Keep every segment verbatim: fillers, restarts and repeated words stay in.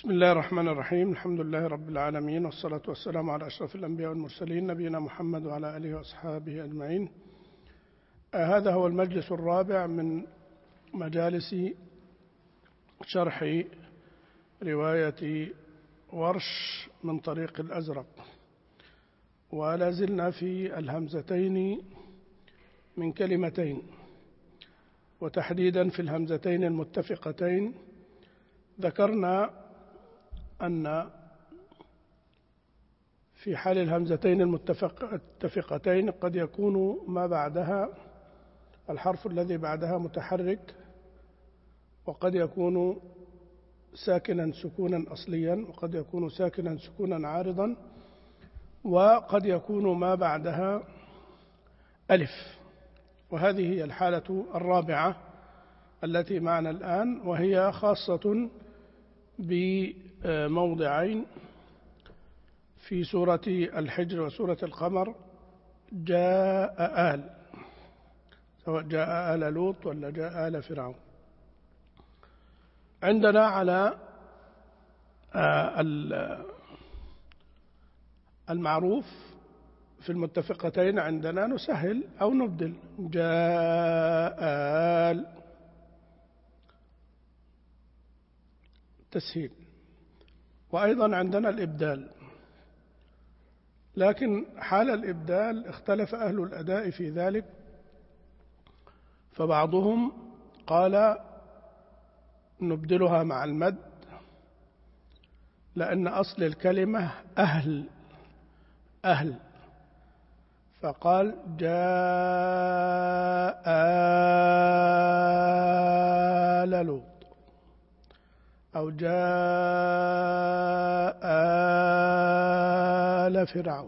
بسم الله الرحمن الرحيم. الحمد لله رب العالمين، والصلاة والسلام على أشرف الأنبياء والمرسلين، نبينا محمد وعلى آله وأصحابه أجمعين. آه هذا هو المجلس الرابع من مجالس شرح رواية ورش من طريق الأزرق، ولا زلنا في الهمزتين من كلمتين، وتحديدا في الهمزتين المتفقتين. ذكرنا أن في حال الهمزتين المتفقتين قد يكون ما بعدها الحرف الذي بعدها متحرك، وقد يكون ساكنا سكونا أصليا، وقد يكون ساكنا سكونا عارضا، وقد يكون ما بعدها ألف. وهذه هي الحالة الرابعة التي معنا الآن، وهي خاصة بموضعين في سورة الحجر وسورة القمر: جاء آل، سواء جاء آل لوط ولا جاء آل فرعون. عندنا على المعروف في المتفقتين عندنا نسهل أو نبدل: جاء آل، تسهيل. وأيضا عندنا الإبدال، لكن حال الإبدال اختلف أهل الأداء في ذلك، فبعضهم قال نبدلها مع المد، لأن أصل الكلمة أهل أهل، فقال جاء آل لوط، أو جاء آل فرعون.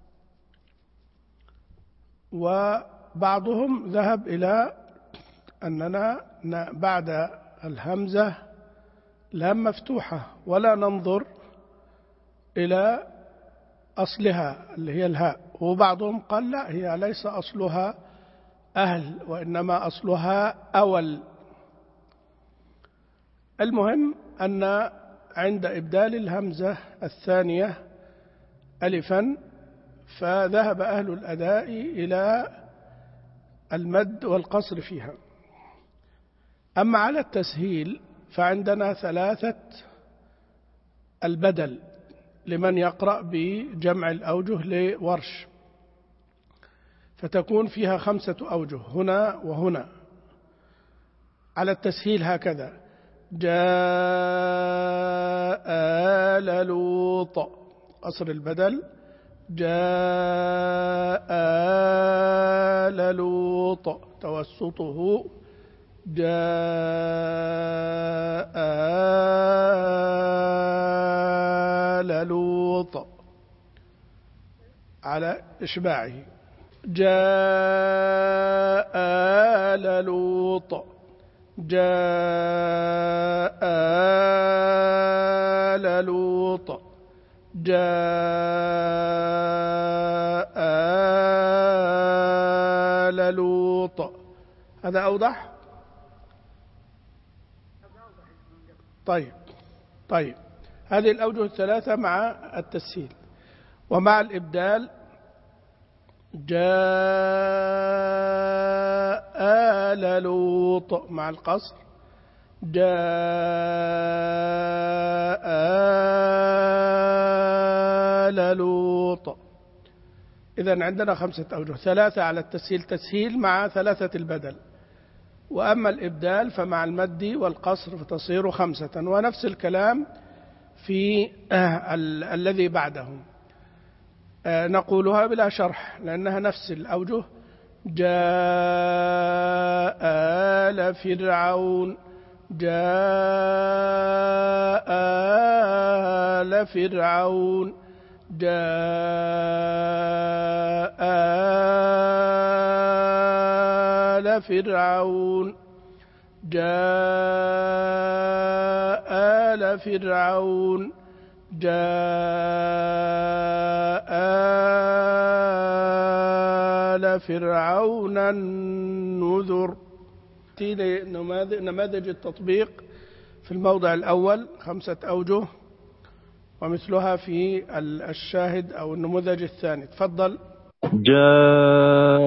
وبعضهم ذهب إلى أننا بعد الهمزة لام مفتوحة ولا ننظر إلى أصلها اللي هي الهاء، وبعضهم قال لا، هي ليس أصلها أهل وإنما أصلها أول. المهم أن عند إبدال الهمزة الثانية ألفا فذهب أهل الأداء إلى المد والقصر فيها. أما على التسهيل فعندنا ثلاثة البدل لمن يقرأ بجمع الأوجه لورش، فتكون فيها خمسة أوجه هنا وهنا. على التسهيل هكذا: جاء آل لوط، قصر البدل: جاء آل لوط، توسطه: جاء آل لوط، على إشباعه: جاء آل لوط، جاء آل لوط، جاء آل لوط. هذا أوضح؟ طيب طيب هذه الأوجه الثلاثة مع التسهيل. ومع الإبدال: جاء آل لوط مع القصر: جاء آل لوط. إذن عندنا خمسة أوجه، ثلاثة على التسهيل تسهيل مع ثلاثة البدل، وأما الإبدال فمع المد والقصر فتصير خمسة. ونفس الكلام في آه ال الذي بعده، آه نقولها بلا شرح لأنها نفس الأوجه: جاء آل فرعون، جاء آل فرعون، جاء آل فرعون، جاء آل فرعون، جاء آل فرعون النذر. نماذج التطبيق في الموضع الأول خمسة أوجه: ومثلها في الشاهد أو النموذج الثاني. تفضل. جاء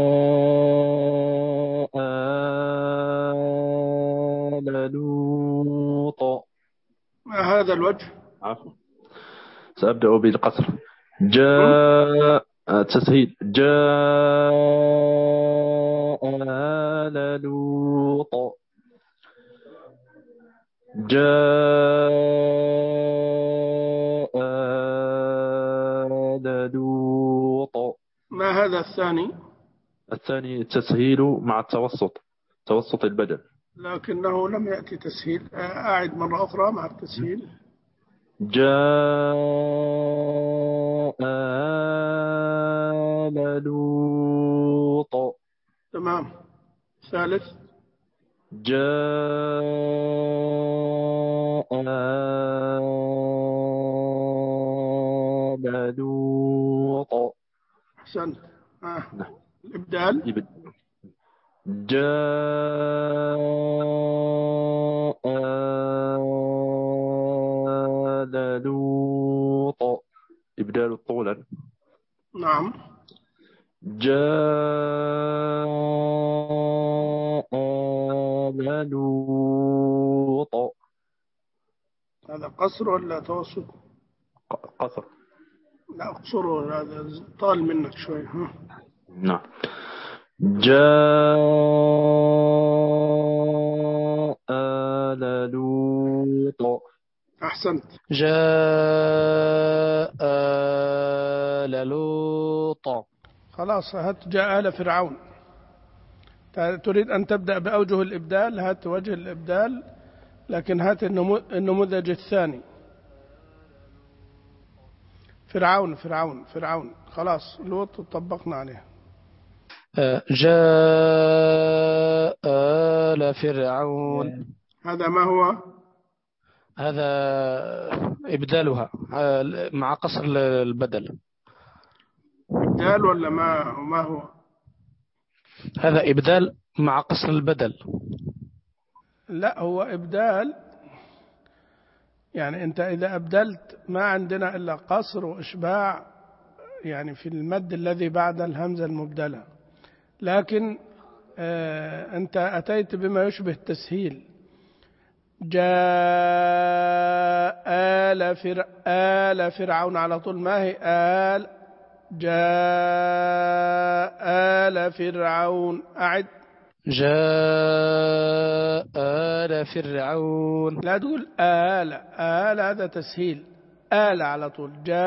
آل لوط. ما هذا الوجه؟ عفوا، سأبدأ بالقصر. جاء تسهيل. جاء آل لوط. جاء آل لوط. ما هذا الثاني؟ الثاني التسهيل مع التوسط، توسط البدل. لكنه لم يأتي تسهيل. أعد مرة أخرى مع التسهيل. جاء آل لوط. تمام. ثالث. جاء آل لوط. أحسنت. آه. نعم. الإبدال. يبدأ. جاء آل لوط. إبدال طولا. نعم. جاء آل لوط. هذا قصر ولا توسط؟ قصر. لا اقصره، هذا طال منك شوي. ها. نعم. جاء آل لوط. أحسنت. جاء آل لوط. خلاص، هات جاء آل فرعون. تريد أن تبدأ بأوجه الإبدال، هات وجه الإبدال، لكن هات النموذج الثاني. فرعون فرعون فرعون خلاص، لوط طبقنا عليه. جاء آل فرعون. هذا ما هو؟ هذا إبدالها مع قصر البدل. إبدال ولا ما ما هو؟ هذا إبدال مع قصر البدل. لا، هو إبدال. يعني أنت إذا أبدلت ما عندنا إلا قصر وإشباع، يعني في المد الذي بعد الهمزة المبدلة. لكن آه أنت أتيت بما يشبه التسهيل. جاء آل فر آل فرعون على طول. ما هي آل؟ جاء آل فرعون. أعد. جاء آل فرعون. لا تقول آل. آل هذا تسهيل. آل على طول. جاء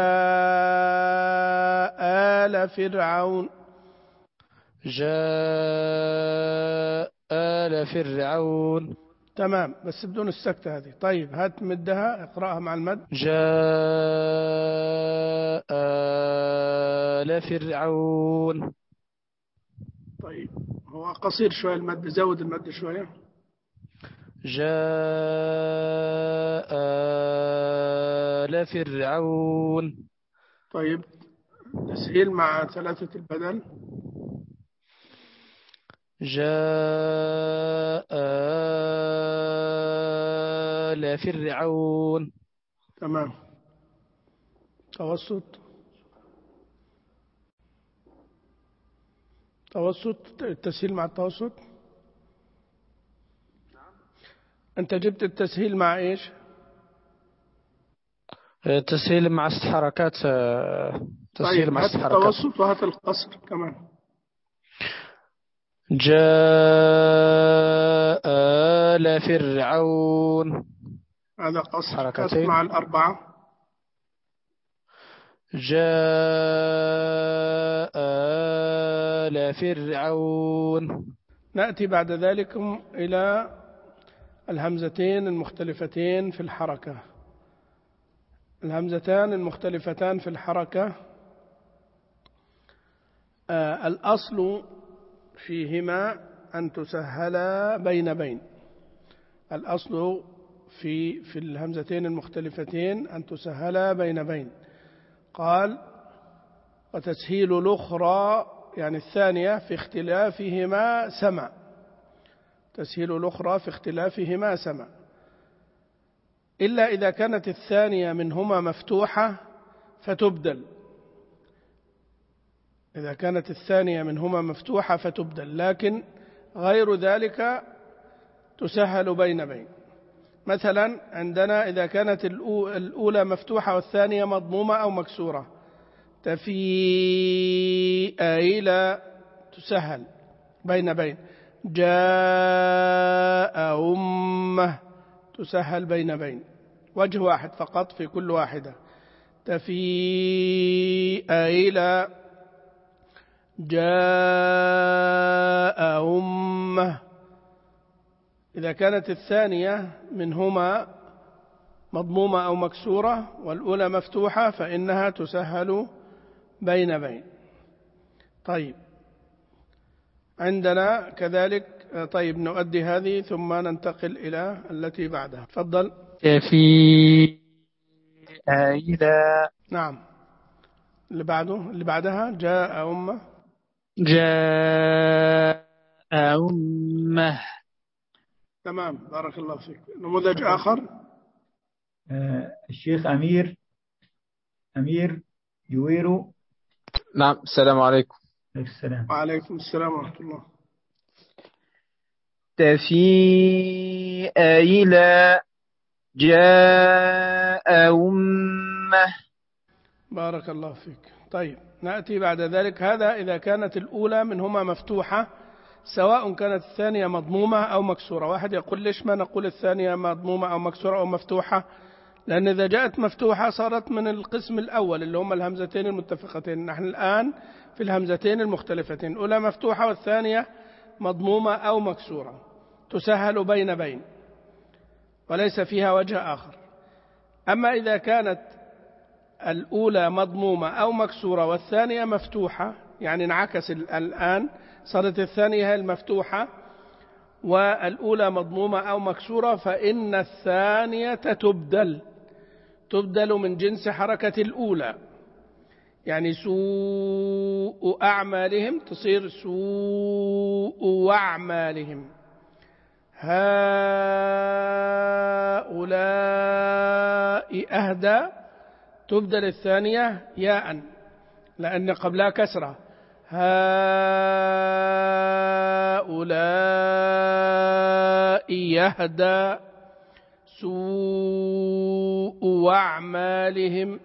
آل فرعون. جاء آل فرعون. تمام، بس بدون السكتة هذه. طيب هات مدها، اقرأها مع المد. جاء آل فرعون. طيب هو قصير شوية المد، زود المد شوية. جاء آل فرعون. طيب تسهيل مع ثلاثة البدل. جاء آل فرعون. تمام. توسط. توسط، التسهيل مع التوسط. أنت جبت التسهيل مع إيش؟ تسهيل مع ست حركات. تسهيل طيب مع هات ست حركات. التوسط وهات القصر كمان. جاء آل فرعون. هذا قصر. حركتين مع الأربعة. جاء آل فرعون. نأتي بعد ذلك إلى الهمزتين المختلفتين في الحركة. الهمزتان المختلفتان في الحركة، آه الأصل فيهما أن تسهلا بين بين. الأصل في في الهمزتين المختلفتين أن تسهلا بين بين. قال وتسهيل الأخرى، يعني الثانية، في اختلافهما سمع. تسهيل الأخرى في اختلافهما سمع. إلا إذا كانت الثانية منهما مفتوحة فتبدل، إذا كانت الثانية منهما مفتوحة فتبدل، لكن غير ذلك تسهل بين بين. مثلا عندنا إذا كانت الأولى مفتوحة والثانية مضمومة أو مكسورة، تفيء إلى تسهل بين بين. جاء أمه تسهل بين بين، وجه واحد فقط في كل واحدة. تفيء إلى جاء أمه. إذا كانت الثانية منهما مضمومة أو مكسورة والأولى مفتوحة فإنها تسهل بين بين. طيب عندنا كذلك. طيب نؤدي هذه ثم ننتقل إلى التي بعدها. تفضل. تفيء إلى. نعم. اللي بعده اللي بعدها جاء أمه. جاء أمه. تمام، بارك الله فيك. نموذج آخر. آه الشيخ أمير أمير يويرو. نعم. السلام عليكم. السلام. وعليكم السلام ورحمة الله. تفيء إلى جاء أمه. بارك الله فيك. طيب نأتي بعد ذلك. هذا إذا كانت الأولى منهما مفتوحة، سواء كانت الثانية مضمومة أو مكسورة. واحد يقول ليش ما نقول الثانية مضمومة أو مكسورة أو مفتوحة؟ لأن إذا جاءت مفتوحة صارت من القسم الأول اللي هما الهمزتين المتفقتين. نحن الآن في الهمزتين المختلفتين، الأولى مفتوحة والثانية مضمومة أو مكسورة، تسهل بين بين وليس فيها وجه آخر. أما إذا كانت الأولى مضمومة أو مكسورة والثانية مفتوحة، يعني انعكس الآن، صارت الثانية هي المفتوحة والأولى مضمومة أو مكسورة، فإن الثانية تبدل تبدل من جنس حركة الأولى. يعني سوء أعمالهم تصير سوء أعمالهم. هؤلاء أهدى تبدل الثانية ياء لأن قبلها كسرة. هؤلاء يهدى سوء أعمالهم.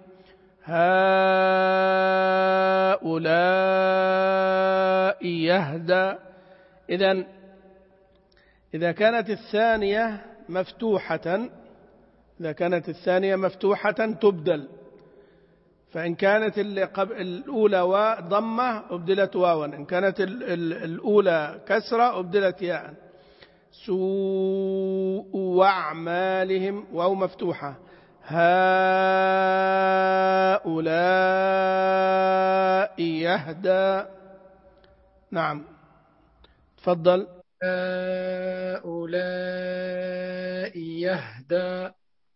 هؤلاء يهدى. إذن إذا كانت الثانية مفتوحة إذا كانت الثانية مفتوحة تبدل، فإن كانت الأولى ضمة أبدلت واوا، إن كانت الأولى كسرة أبدلت ياء. سوء أعمالهم واو مفتوحة. هؤلاء يهدى. نعم تفضل. هؤلاء يهدى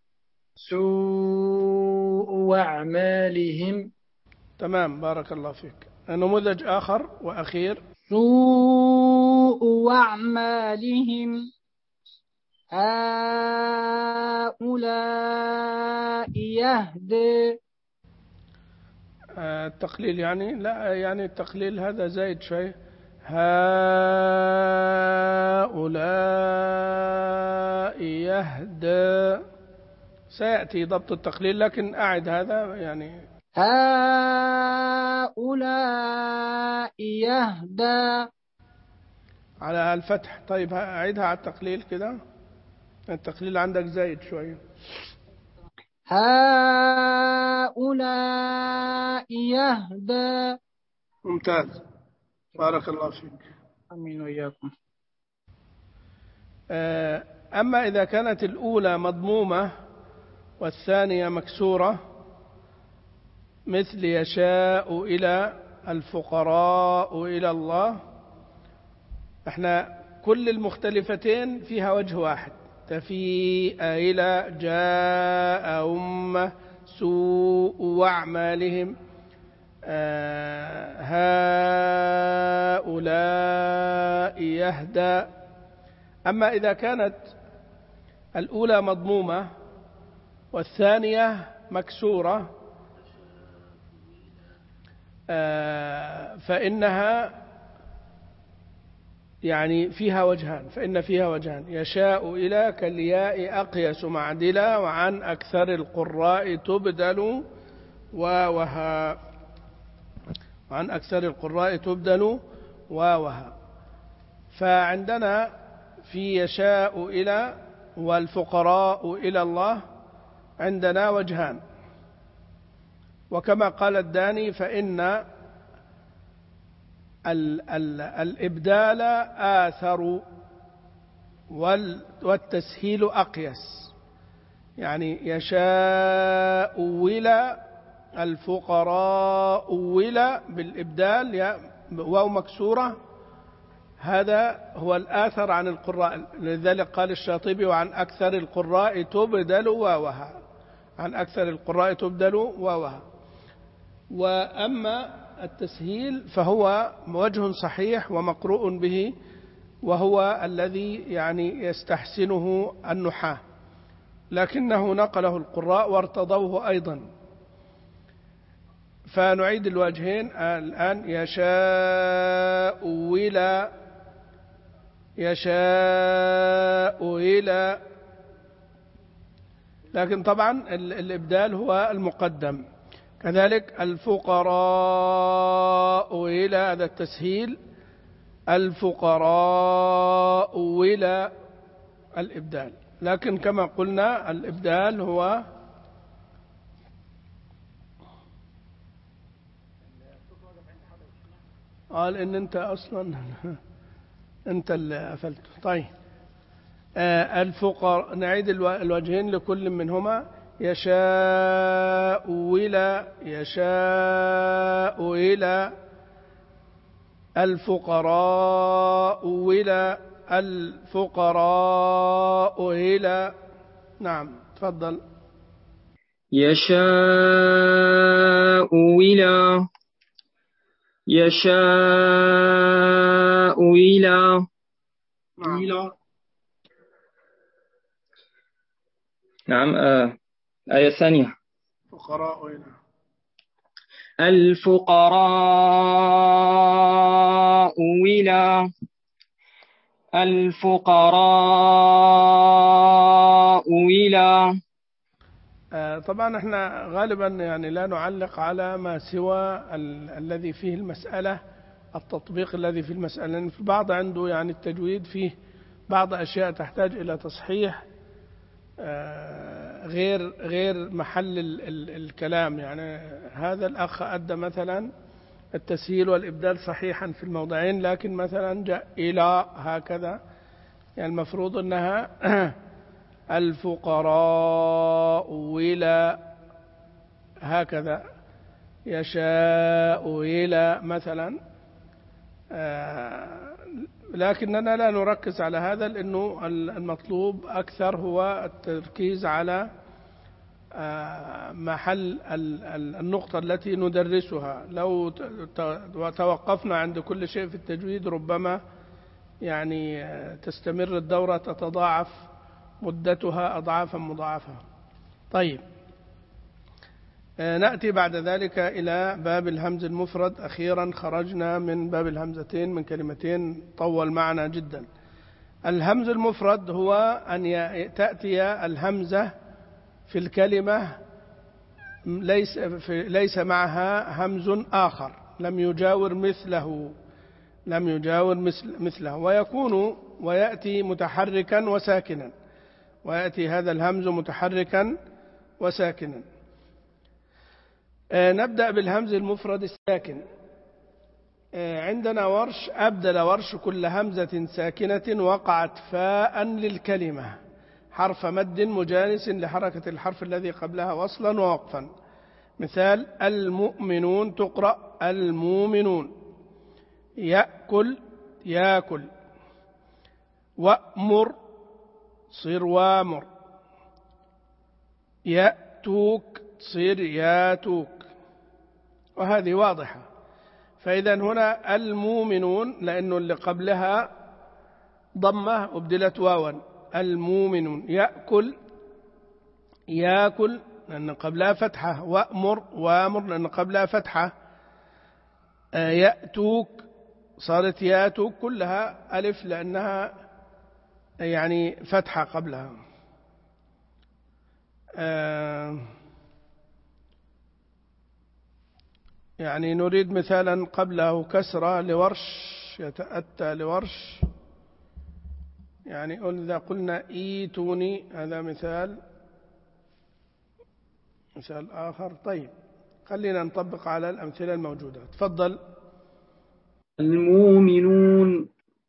سوء أعمالهم. تمام، بارك الله فيك. نموذج آخر وأخير. سوء أعمالهم. هؤلاء يهدي. التقليل يعني لا، يعني التقليل هذا زايد شيء. هؤلاء يهدى. سيأتي ضبط التقليل لكن أعد هذا يعني. هؤلاء يهدى على الفتح. طيب أعيدها على التقليل كده، التقليل عندك زايد شوية. هؤلاء يهدى. ممتاز، بارك الله فيك. أمين وإياكم. أما إذا كانت الأولى مضمومة والثانية مكسورة، مثل يشاء إلى الفقراء إلى الله، احنا كل المختلفتين فيها وجه واحد. تفيء إلى جاء أمة سوء أعمالهم. آه هؤلاء يهدى. أما إذا كانت الأولى مضمومة والثانية مكسورة فإنها يعني فيها وجهان فإن فيها وجهان يشاء إلى كالياء أقيس معدلا وعن أكثر القراء تبدل واوها وعن أكثر القراء تبدل واوها. فعندنا في يشاء إلى والفقراء إلى الله عندنا وجهان، وكما قال الداني فإن ال ال الإبدال آثر والتسهيل أقيس، يعني يشاء ولا الفقراء ولا بالإبدال يا واو مكسورة، هذا هو الآثر عن القراء. لذلك قال الشاطبي وعن أكثر القراء تبدل واوها، عن أكثر القراء تبدل واوها. وأما التسهيل فهو وجه صحيح ومقروء به، وهو الذي يعني يستحسنه النحاة، لكنه نقله القراء وارتضوه أيضا. فنعيد الوجهين الآن يشاء ولا يشاء إلى، لكن طبعا الإبدال هو المقدم. كذلك الفقراء إلى، هذا التسهيل، الفقراء إلى الإبدال. لكن كما قلنا الإبدال هو قال إن أنت أصلا أنت اللي قفلت. طيب آه الفقراء، نعيد الوجهين لكل منهما يشاء إلى يشاء إلى الفقراء إلى الفقراء إلى. نعم تفضل. يشاء إلى يشاء إلى نعم, نعم. آه. آية ثانية فقراء إلى الفقراء إلى الفقراء إلى. آه طبعا احنا غالبا يعني لا نعلق على ما سوى ال الذي فيه المسألة، التطبيق الذي في المسألة، لأن في البعض عنده يعني التجويد فيه بعض أشياء تحتاج إلى تصحيح آه غير غير محل ال ال الكلام. يعني هذا الأخ أدى مثلا التسهيل والإبدال صحيحا في الموضعين، لكن مثلا جاء إلى هكذا، يعني المفروض أنها الفقراء إلى هكذا، يشاء إلى مثلا. آه لكننا لا نركز على هذا، لأنه المطلوب أكثر هو التركيز على آه محل النقطة التي ندرسها. لو توقفنا عند كل شيء في التجويد ربما يعني تستمر الدورة، تتضاعف مدتها أضعافا مضاعفة. طيب نأتي بعد ذلك إلى باب الهمز المفرد. أخيرا خرجنا من باب الهمزتين من كلمتين طول معنا جدا. الهمز المفرد هو أن تأتي الهمزة في الكلمة ليس, في ليس معها همز آخر، لم يجاور مثله لم يجاور مثل مثله ويكون ويأتي متحركا وساكنا، ويأتي هذا الهمز متحركا وساكنا. آه نبدأ بالهمز المفرد الساكن. آه عندنا ورش، أبدل ورش كل همزة ساكنة وقعت فاء للكلمة حرف مد مجانس لحركة الحرف الذي قبلها وصلا ووقفا. مثال المؤمنون تقرأ المؤمنون، يأكل يأكل، وأمر صير وامر، يأتوك تصير ياتوك، وهذه واضحة. فإذا هنا المؤمنون لأنه اللي قبلها ضمة أبدلت واوا، المؤمنون. يأكل ياكل لأن قبلها فتحة، وأمر وامر لأن قبلها فتحة، يأتوك صارت ياتوك كلها ألف لأنها يعني فتحة قبلها. يعني نريد مثالا قبله كسرة لورش، يتأتى لورش، يعني إذا قلنا إيتوني هذا مثال مثال آخر. طيب خلينا نطبق على الأمثلة الموجودة. تفضل. المؤمنون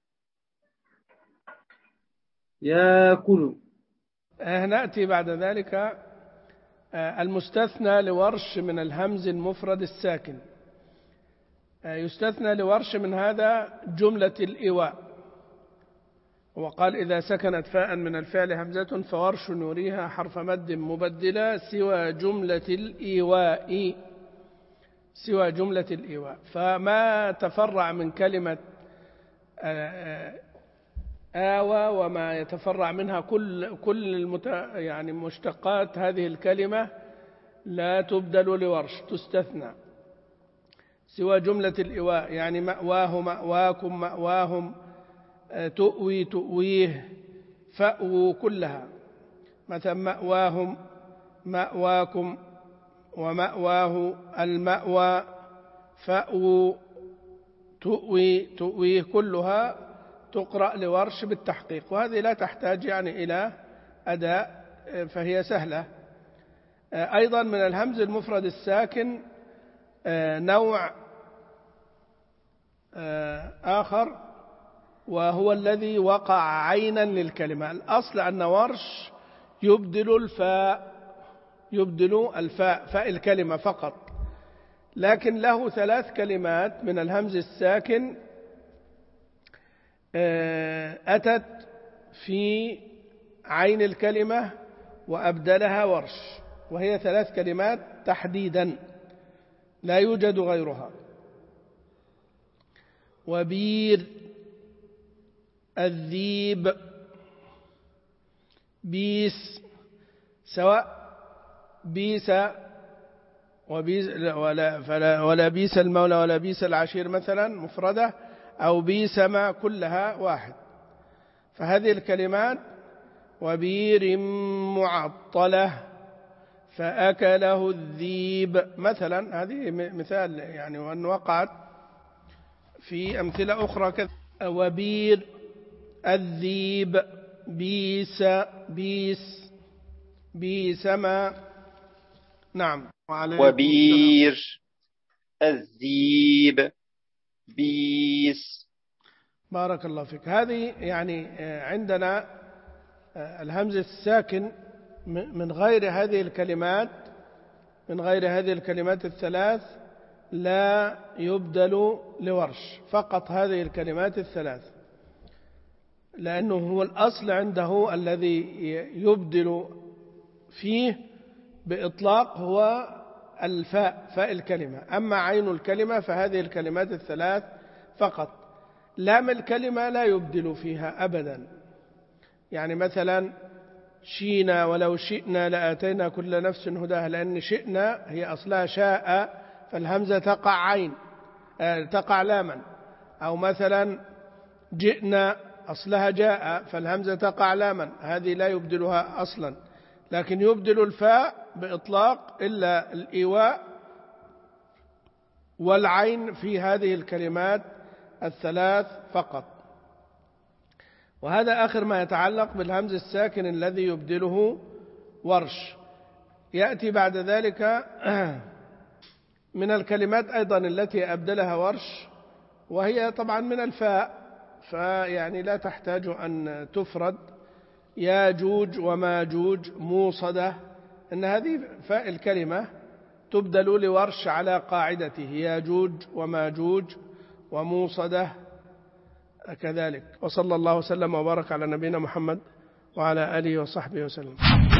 يأكل. نأتي بعد ذلك المستثنى لورش من الهمز المفرد الساكن. يستثنى لورش من هذا جملة الإيواء، وقال إذا سكنت فاء من الفعل همزة فورش يريها حرف مد مبدلا سوى جملة الإيواء، سوى جملة الإيواء. فما تفرع من كلمة آوى وما يتفرع منها كل كل المت يعني مشتقات هذه الكلمة لا تبدل لورش، تستثنى سوى جملة الإيواء، يعني مأواه مأواكم مأواهم، تؤوي تؤويه، فأووا كلها. مثلا مأواهم مأواكم ومأواه المأوى، فأووا تؤوي تؤويه، كلها تقرأ لورش بالتحقيق، وهذه لا تحتاج يعني إلى أداء فهي سهلة. أيضا من الهمز المفرد الساكن نوع آخر وهو الذي وقع عينا للكلمة. الأصل أن ورش يبدل الفاء، يبدل الفاء فاء الكلمة فقط، لكن له ثلاث كلمات من الهمز الساكن أتت في عين الكلمة وأبدلها ورش، وهي ثلاث كلمات تحديدا لا يوجد غيرها. وبير، الذيب، بيس، سواء بيس وبيس ولا, فلا ولا بيس المولى ولا بيس العشير مثلا مفردة، أو بيس ما كلها واحد. فهذه الكلمات وبير معطلة فأكله الذيب مثلا، هذه مثال يعني، وأن وقعت في أمثلة أخرى كذا. وبير، الذيب، بيس بيس بيس ما. نعم. وبير، الذيب، بيس. بارك الله فيك. هذه يعني عندنا الهمز الساكن من غير هذه الكلمات، من غير هذه الكلمات الثلاث لا يبدل لورش، فقط هذه الكلمات الثلاث، لأنه هو الأصل عنده الذي يبدل فيه بإطلاق هو الفاء، فاء الكلمة. أما عين الكلمة فهذه الكلمات الثلاث فقط. لام الكلمة لا يبدل فيها أبدا، يعني مثلا شينا ولو شئنا لآتينا كل نفس هداها، لأن شئنا هي أصلها شاء فالهمزة تقع عين تقع لاما. أو مثلا جئنا أصلها جاء فالهمزة تقع لاما، هذه لا يبدلها أصلا، لكن يبدل الفاء بإطلاق إلا الإيواء والعين في هذه الكلمات الثلاث فقط. وهذا آخر ما يتعلق بالهمز الساكن الذي يبدله ورش. يأتي بعد ذلك من الكلمات أيضا التي أبدلها ورش، وهي طبعا من الفاء، فيعني لا تحتاج أن تفرد. ياجوج وماجوج، موصدة، إن هذه فاء الكلمة تبدل لورش على قاعدته، ياجوج وماجوج وموصدة كذلك. وصلى الله وسلم وبارك على نبينا محمد وعلى آله وصحبه وسلم.